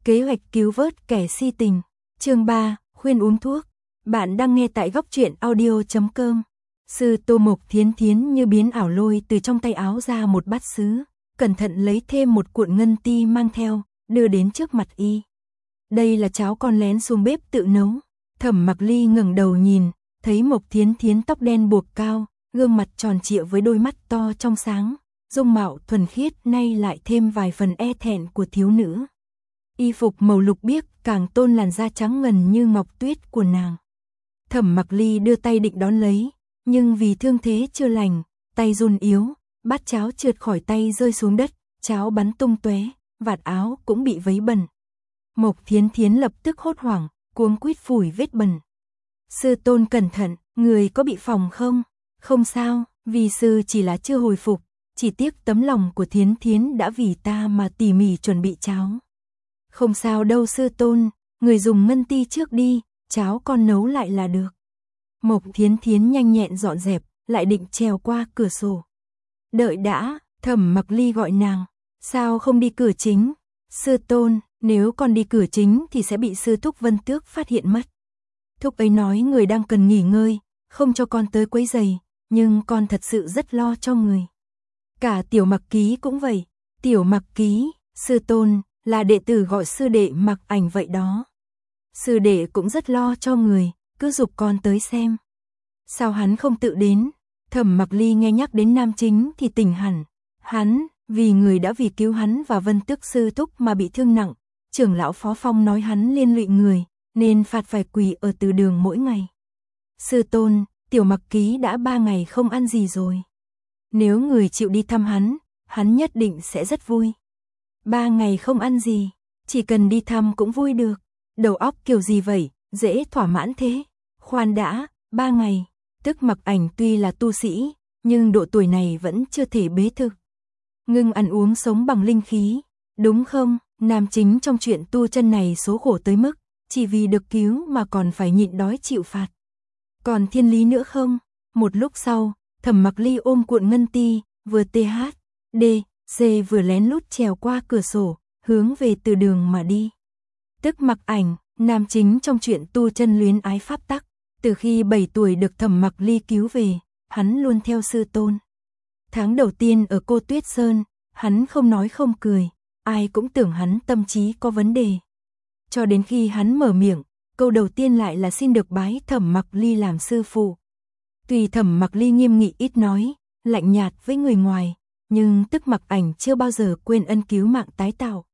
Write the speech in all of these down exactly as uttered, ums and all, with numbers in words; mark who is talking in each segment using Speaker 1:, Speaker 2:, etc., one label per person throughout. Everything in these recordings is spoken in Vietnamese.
Speaker 1: Kế hoạch cứu vớt kẻ si tình. Chương ba, khuyên uống thuốc. Bạn đang nghe tại góc truyện audio chấm com. Sư Tô Mộc Thiến Thiến như biến ảo lôi từ trong tay áo ra một bát sứ, cẩn thận lấy thêm một cuộn ngân ti mang theo, đưa đến trước mặt y. Đây là cháo con lén xuống bếp tự nấu. Thẩm Mặc Ly ngẩng đầu nhìn, thấy Mộc Thiến Thiến tóc đen buộc cao, gương mặt tròn trịa với đôi mắt to trong sáng, dung mạo thuần khiết nay lại thêm vài phần e thẹn của thiếu nữ. Y phục màu lục biếc càng tôn làn da trắng ngần như ngọc tuyết của nàng. Thẩm Mặc Ly đưa tay định đón lấy, nhưng vì thương thế chưa lành, tay run yếu, bát cháo trượt khỏi tay rơi xuống đất, cháo bắn tung tóe, vạt áo cũng bị vấy bẩn. Mộc Thiến Thiến lập tức hốt hoảng, cuống quýt phủi vết bẩn. Sư tôn cẩn thận, người có bị phỏng không? Không sao, vì sư chỉ là chưa hồi phục, chỉ tiếc tấm lòng của Thiến Thiến đã vì ta mà tỉ mỉ chuẩn bị cháo. Không sao đâu sư tôn, người dùng ngân ti trước đi, cháo con nấu lại là được. Mộc Thiến Thiến nhanh nhẹn dọn dẹp, lại định trèo qua cửa sổ. Đợi đã, Thẩm Mặc Ly gọi nàng, sao không đi cửa chính? Sư tôn, nếu con đi cửa chính thì sẽ bị sư thúc Vân Tước phát hiện mất. Thúc ấy nói người đang cần nghỉ ngơi, không cho con tới quấy rầy, nhưng con thật sự rất lo cho người. Cả Tiểu Mặc Ký cũng vậy. Tiểu Mặc Ký, sư tôn, là đệ tử gọi sư đệ Mặc Ảnh vậy đó. Sư đệ cũng rất lo cho người, cứ giục con tới xem. Sao hắn không tự đến? Thẩm Mặc Ly nghe nhắc đến nam chính thì tỉnh hẳn. Hắn, vì người đã vì cứu hắn và Vân Tước sư thúc mà bị thương nặng, trưởng lão Phó Phong nói hắn liên lụy người, nên phạt phải quỳ ở từ đường mỗi ngày. Sư tôn, Tiểu Mặc Ký đã ba ngày không ăn gì rồi. Nếu người chịu đi thăm hắn, hắn nhất định sẽ rất vui. Ba ngày không ăn gì, chỉ cần đi thăm cũng vui được. Đầu óc kiểu gì vậy, dễ thỏa mãn thế. Khoan đã, ba ngày, tức Mặc Ảnh tuy là tu sĩ, nhưng độ tuổi này vẫn chưa thể bế thực. Ngưng ăn uống sống bằng linh khí, đúng không? Nam chính trong chuyện tu chân này số khổ tới mức, chỉ vì được cứu mà còn phải nhịn đói chịu phạt. Còn thiên lý nữa không? Một lúc sau, Thẩm Mặc Ly ôm cuộn ngân ti, vừa tê hát, đê, xê vừa lén lút trèo qua cửa sổ, hướng về từ đường mà đi. Tức Mặc Ảnh, nam chính trong chuyện tu chân luyến ái pháp tắc, từ khi bảy tuổi được Thẩm Mặc Ly cứu về, hắn luôn theo sư tôn. Tháng đầu tiên ở Cô Tuyết Sơn, hắn không nói không cười, ai cũng tưởng hắn tâm trí có vấn đề. Cho đến khi hắn mở miệng, câu đầu tiên lại là xin được bái Thẩm Mặc Ly làm sư phụ. Tuy Thẩm Mặc Ly nghiêm nghị ít nói, lạnh nhạt với người ngoài, nhưng Tức Mặc Ảnh chưa bao giờ quên ân cứu mạng tái tạo.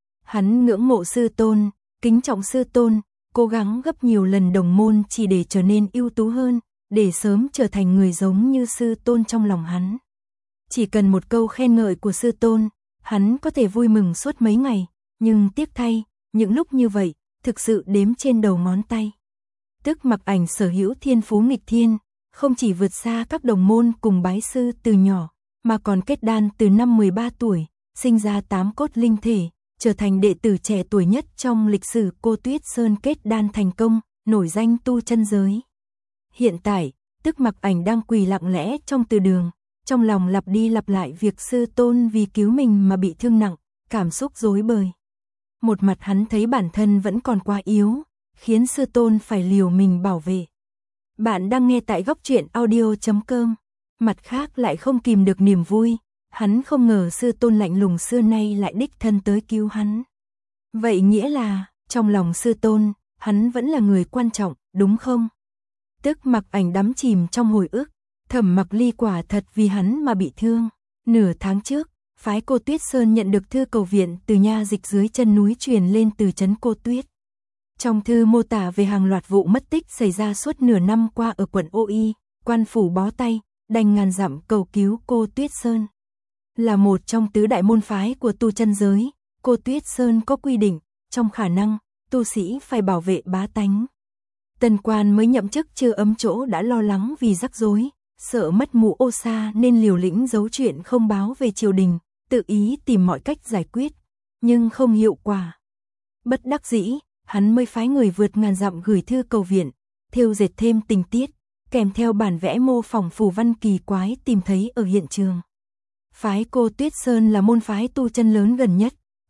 Speaker 1: Hắn ngưỡng mộ sư tôn, kính trọng sư tôn, cố gắng gấp nhiều lần đồng môn chỉ để trở nên ưu tú hơn, để sớm trở thành người giống như sư tôn trong lòng hắn. Chỉ cần một câu khen ngợi của sư tôn, hắn có thể vui mừng suốt mấy ngày, nhưng tiếc thay, những lúc như vậy, thực sự đếm trên đầu ngón tay. Tức Mặc Ảnh sở hữu thiên phú nghịch thiên, không chỉ vượt xa các đồng môn cùng bái sư từ nhỏ, mà còn kết đan từ năm mười ba tuổi, sinh ra tám cốt linh thể, trở thành đệ tử trẻ tuổi nhất trong lịch sử Cô Tuyết Sơn kết đan thành công, nổi danh tu chân giới. Hiện tại, Tức Mặc Ảnh đang quỳ lặng lẽ trong từ đường, trong lòng lặp đi lặp lại việc sư tôn vì cứu mình mà bị thương nặng, cảm xúc rối bời. Một mặt hắn thấy bản thân vẫn còn quá yếu, khiến sư tôn phải liều mình bảo vệ. Bạn đang nghe tại góc truyện audio chấm com. Mặt khác lại không kìm được niềm vui, hắn không ngờ sư tôn lạnh lùng xưa nay lại đích thân tới cứu hắn. Vậy nghĩa là, trong lòng sư tôn, hắn vẫn là người quan trọng, đúng không? Tức Mặc Ảnh đắm chìm trong hồi ức, Thẩm Mặc Ly quả thật vì hắn mà bị thương. Nửa tháng trước, phái Cô Tuyết Sơn nhận được thư cầu viện từ nha dịch dưới chân núi truyền lên từ trấn Cô Tuyết. Trong thư mô tả về hàng loạt vụ mất tích xảy ra suốt nửa năm qua ở quận Ô Y, quan phủ bó tay, đành ngàn dặm cầu cứu Cô Tuyết Sơn. Là một trong tứ đại môn phái của tu chân giới, Cô Tuyết Sơn có quy định, trong khả năng, tu sĩ phải bảo vệ bá tánh. Tần quan mới nhậm chức chưa ấm chỗ đã lo lắng vì rắc rối, sợ mất mũ ô sa nên liều lĩnh giấu chuyện không báo về triều đình, tự ý tìm mọi cách giải quyết, nhưng không hiệu quả. Bất đắc dĩ, hắn mới phái người vượt ngàn dặm gửi thư cầu viện, thêu dệt thêm tình tiết, kèm theo bản vẽ mô phỏng phù văn kỳ quái tìm thấy ở hiện trường. Phái Cô Tuyết Sơn là môn phái tu chân lớn gần nhất,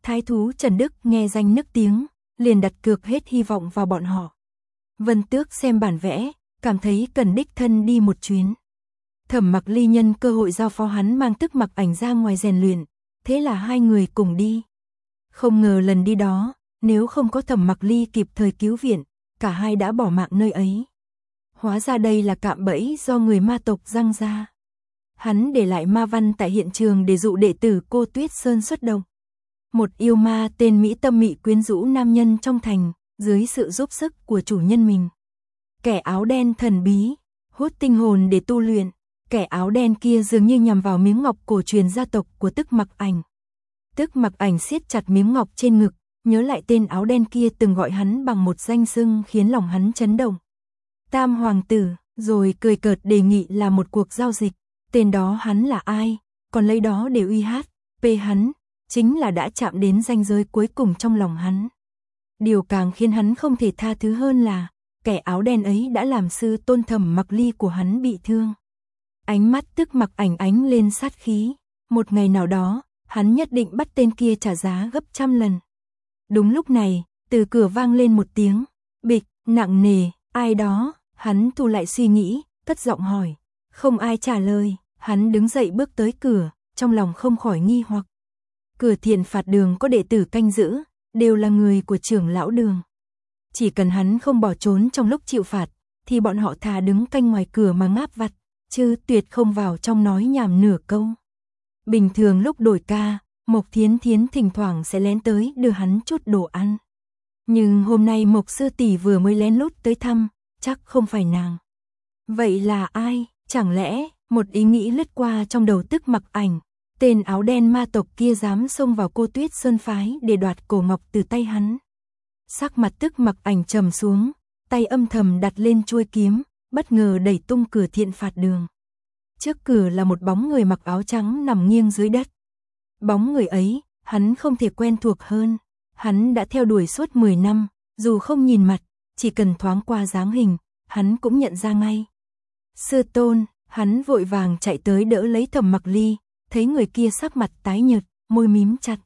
Speaker 1: Thái thú Trần Đức nghe danh nức tiếng, liền đặt cược hết hy vọng vào bọn họ. Vân Tước xem bản vẽ, cảm thấy cần đích thân đi một chuyến. Thẩm Mặc Ly nhân cơ hội giao phó hắn mang Tức Mặc Ảnh ra ngoài rèn luyện, thế là hai người cùng đi. Không ngờ lần đi đó, nếu không có Thẩm Mặc Ly kịp thời cứu viện, cả hai đã bỏ mạng nơi ấy. Hóa ra đây là cạm bẫy do người ma tộc giăng ra. Hắn để lại ma văn tại hiện trường để dụ đệ tử Cô Tuyết Sơn xuất động. Một yêu ma tên Mỹ Tâm Mị quyến rũ nam nhân trong thành, dưới sự giúp sức của chủ nhân mình. Kẻ áo đen thần bí, hút tinh hồn để tu luyện, kẻ áo đen kia dường như nhằm vào miếng ngọc cổ truyền gia tộc của Tức Mặc Ảnh. Tức Mặc Ảnh siết chặt miếng ngọc trên ngực, nhớ lại tên áo đen kia từng gọi hắn bằng một danh xưng khiến lòng hắn chấn động. Tam Hoàng Tử, rồi cười cợt đề nghị là một cuộc giao dịch. Tên đó hắn là ai, còn lấy đó để uy hát, pê hắn, chính là đã chạm đến ranh giới cuối cùng trong lòng hắn. Điều càng khiến hắn không thể tha thứ hơn là, kẻ áo đen ấy đã làm sư tôn Thẩm Mặc Ly của hắn bị thương. Ánh mắt Tức Mặc Ảnh ánh lên sát khí, một ngày nào đó, hắn nhất định bắt tên kia trả giá gấp trăm lần. Đúng lúc này, từ cửa vang lên một tiếng, bịch, nặng nề, ai đó, hắn thu lại suy nghĩ, cất giọng hỏi, không ai trả lời, hắn đứng dậy bước tới cửa, trong lòng không khỏi nghi hoặc. Cửa Thiện Phạt Đường có đệ tử canh giữ, đều là người của trưởng lão đường. Chỉ cần hắn không bỏ trốn trong lúc chịu phạt, thì bọn họ thà đứng canh ngoài cửa mà ngáp vặt, chứ tuyệt không vào trong nói nhảm nửa câu. Bình thường lúc đổi ca, Mộc Thiến Thiến thỉnh thoảng sẽ lén tới đưa hắn chút đồ ăn. Nhưng hôm nay Mộc sư tỷ vừa mới lén lút tới thăm, chắc không phải nàng. Vậy là ai? Chẳng lẽ, một ý nghĩ lướt qua trong đầu Tức Mặc Ảnh, tên áo đen ma tộc kia dám xông vào Cô Tuyết Sơn phái để đoạt cổ ngọc từ tay hắn. Sắc mặt Tức Mặc Ảnh trầm xuống, tay âm thầm đặt lên chuôi kiếm, bất ngờ đẩy tung cửa Thiện Phạt Đường. Trước cửa là một bóng người mặc áo trắng nằm nghiêng dưới đất. Bóng người ấy, hắn không thể quen thuộc hơn, hắn đã theo đuổi suốt mười năm, dù không nhìn mặt, chỉ cần thoáng qua dáng hình, hắn cũng nhận ra ngay. Sư tôn, hắn vội vàng chạy tới đỡ lấy Thẩm Mặc Ly, thấy người kia sắc mặt tái nhợt, môi mím chặt.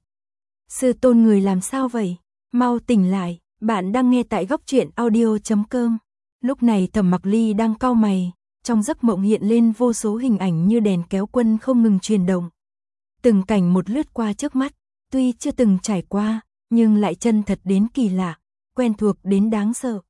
Speaker 1: Sư tôn người làm sao vậy? Mau tỉnh lại, bạn đang nghe tại góc truyện audio chấm com. Lúc này Thẩm Mặc Ly đang cau mày, trong giấc mộng hiện lên vô số hình ảnh như đèn kéo quân không ngừng chuyển động. Từng cảnh một lướt qua trước mắt, tuy chưa từng trải qua, nhưng lại chân thật đến kỳ lạ, quen thuộc đến đáng sợ.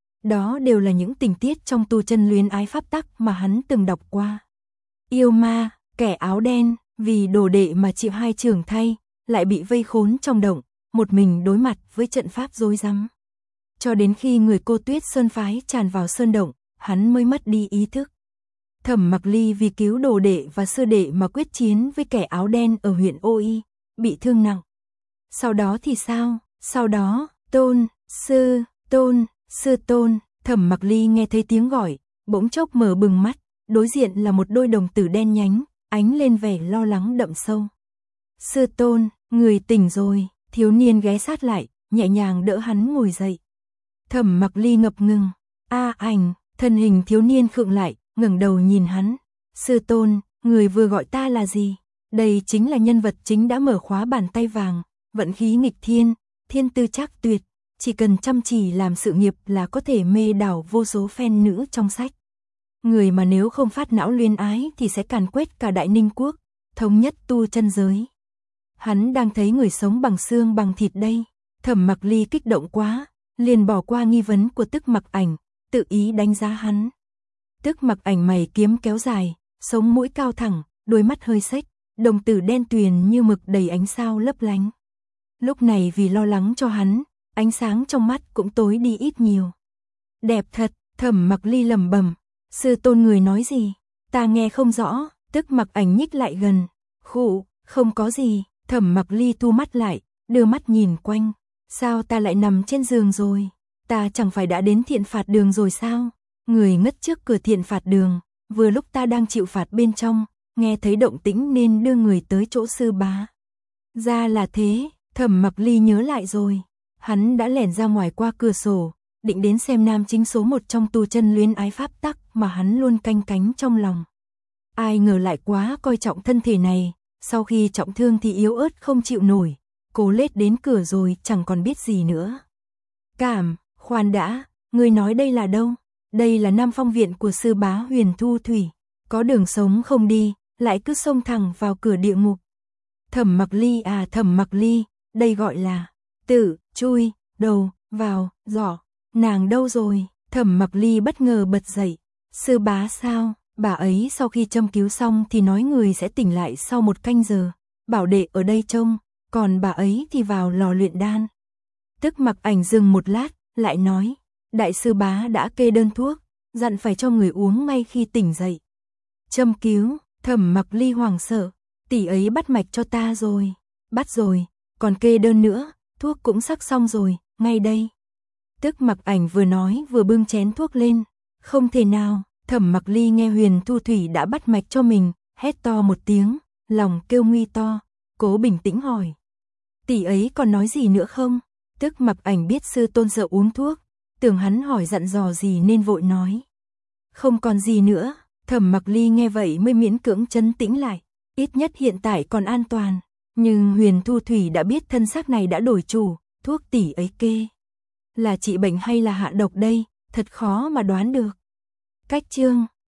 Speaker 1: Đó đều là những tình tiết trong tu chân luyến ái pháp tắc mà hắn từng đọc qua. Yêu ma, kẻ áo đen, vì đồ đệ mà chịu hai trưởng thay, lại bị vây khốn trong động, một mình đối mặt với trận pháp rối rắm. Cho đến khi người Cô Tuyết Sơn phái tràn vào sơn động, hắn mới mất đi ý thức. Thẩm Mặc Ly vì cứu đồ đệ và sư đệ mà quyết chiến với kẻ áo đen ở huyện Ô Y, bị thương nặng. Sau đó thì sao? Sau đó, tôn, sư, tôn, sư tôn, Thẩm Mặc Ly nghe thấy tiếng gọi, bỗng chốc mở bừng mắt, đối diện là một đôi đồng tử đen nhánh, ánh lên vẻ lo lắng đậm sâu. Sư tôn, người tỉnh rồi, thiếu niên ghé sát lại, nhẹ nhàng đỡ hắn ngồi dậy. Thẩm Mặc Ly ngập ngừng, a Ảnh, thân hình thiếu niên khựng lại, ngẩng đầu nhìn hắn. Sư tôn, người vừa gọi ta là gì? Đây chính là nhân vật chính đã mở khóa bàn tay vàng, vận khí nghịch thiên, thiên tư trác tuyệt, chỉ cần chăm chỉ làm sự nghiệp là có thể mê đảo vô số fan nữ trong sách. Người mà nếu không phát não luyến ái thì sẽ càn quét cả Đại Ninh quốc, thống nhất tu chân giới. Hắn đang thấy người sống bằng xương bằng thịt đây. Thẩm Mặc Ly kích động quá, liền bỏ qua nghi vấn của Tức Mặc Ảnh, tự ý đánh giá hắn. Tức Mặc Ảnh mày kiếm kéo dài, sống mũi cao thẳng, đôi mắt hơi xếch, đồng tử đen tuyền như mực đầy ánh sao lấp lánh. Lúc này vì lo lắng cho hắn, ánh sáng trong mắt cũng tối đi ít nhiều. Đẹp thật, Thẩm Mặc Ly lẩm bẩm, sư tôn người nói gì? Ta nghe không rõ. Tức Mặc Ảnh nhích lại gần, khụ, không có gì. Thẩm Mặc Ly thu mắt lại, đưa mắt nhìn quanh. Sao ta lại nằm trên giường rồi? Ta chẳng phải đã đến Thiện Phạt Đường rồi sao? Người ngất trước cửa Thiện Phạt Đường, vừa lúc ta đang chịu phạt bên trong, nghe thấy động tĩnh nên đưa người tới chỗ sư bá. Ra là thế, Thẩm Mặc Ly nhớ lại rồi. Hắn đã lẻn ra ngoài qua cửa sổ, định đến xem nam chính số một trong tu chân luyến ái pháp tắc mà hắn luôn canh cánh trong lòng. Ai ngờ lại quá coi trọng thân thể này, sau khi trọng thương thì yếu ớt không chịu nổi, Cố lết đến cửa rồi chẳng còn biết gì nữa. Cảm, khoan đã, ngươi nói đây là đâu? Đây là Nam Phong viện của sư bá Huyền Thu Thủy. Có đường sống không đi, lại cứ xông thẳng vào cửa địa ngục. Thẩm Mặc Ly à Thẩm Mặc Ly, đây gọi là tự chui đầu vào giỏ. Nàng đâu rồi? Thẩm Mặc Ly bất ngờ bật dậy. Sư bá sao? Bà ấy sau khi châm cứu xong thì nói người sẽ tỉnh lại sau một canh giờ. Bảo đệ ở đây trông, còn bà ấy thì vào lò luyện đan. Tức Mặc Ảnh dừng một lát, lại nói, đại sư bá đã kê đơn thuốc, dặn phải cho người uống ngay khi tỉnh dậy. Châm cứu, Thẩm Mặc Ly hoảng sợ, tỷ ấy bắt mạch cho ta rồi. Bắt rồi, còn kê đơn nữa, thuốc cũng sắc xong rồi, ngay đây. Tức Mặc Ảnh vừa nói vừa bưng chén thuốc lên. Không thể nào, Thẩm Mặc Ly nghe Huyền Thu Thủy đã bắt mạch cho mình, hét to một tiếng, lòng kêu nguy to, cố bình tĩnh hỏi. Tỷ ấy còn nói gì nữa không? Tức Mặc Ảnh biết sư tôn sợ uống thuốc, tưởng hắn hỏi dặn dò gì nên vội nói. Không còn gì nữa, Thẩm Mặc Ly nghe vậy mới miễn cưỡng trấn tĩnh lại, ít nhất hiện tại còn an toàn. Nhưng Huyền Thu Thủy đã biết thân xác này đã đổi chủ, thuốc tỷ ấy kê là trị bệnh hay là hạ độc đây, thật khó mà đoán được. Cách chương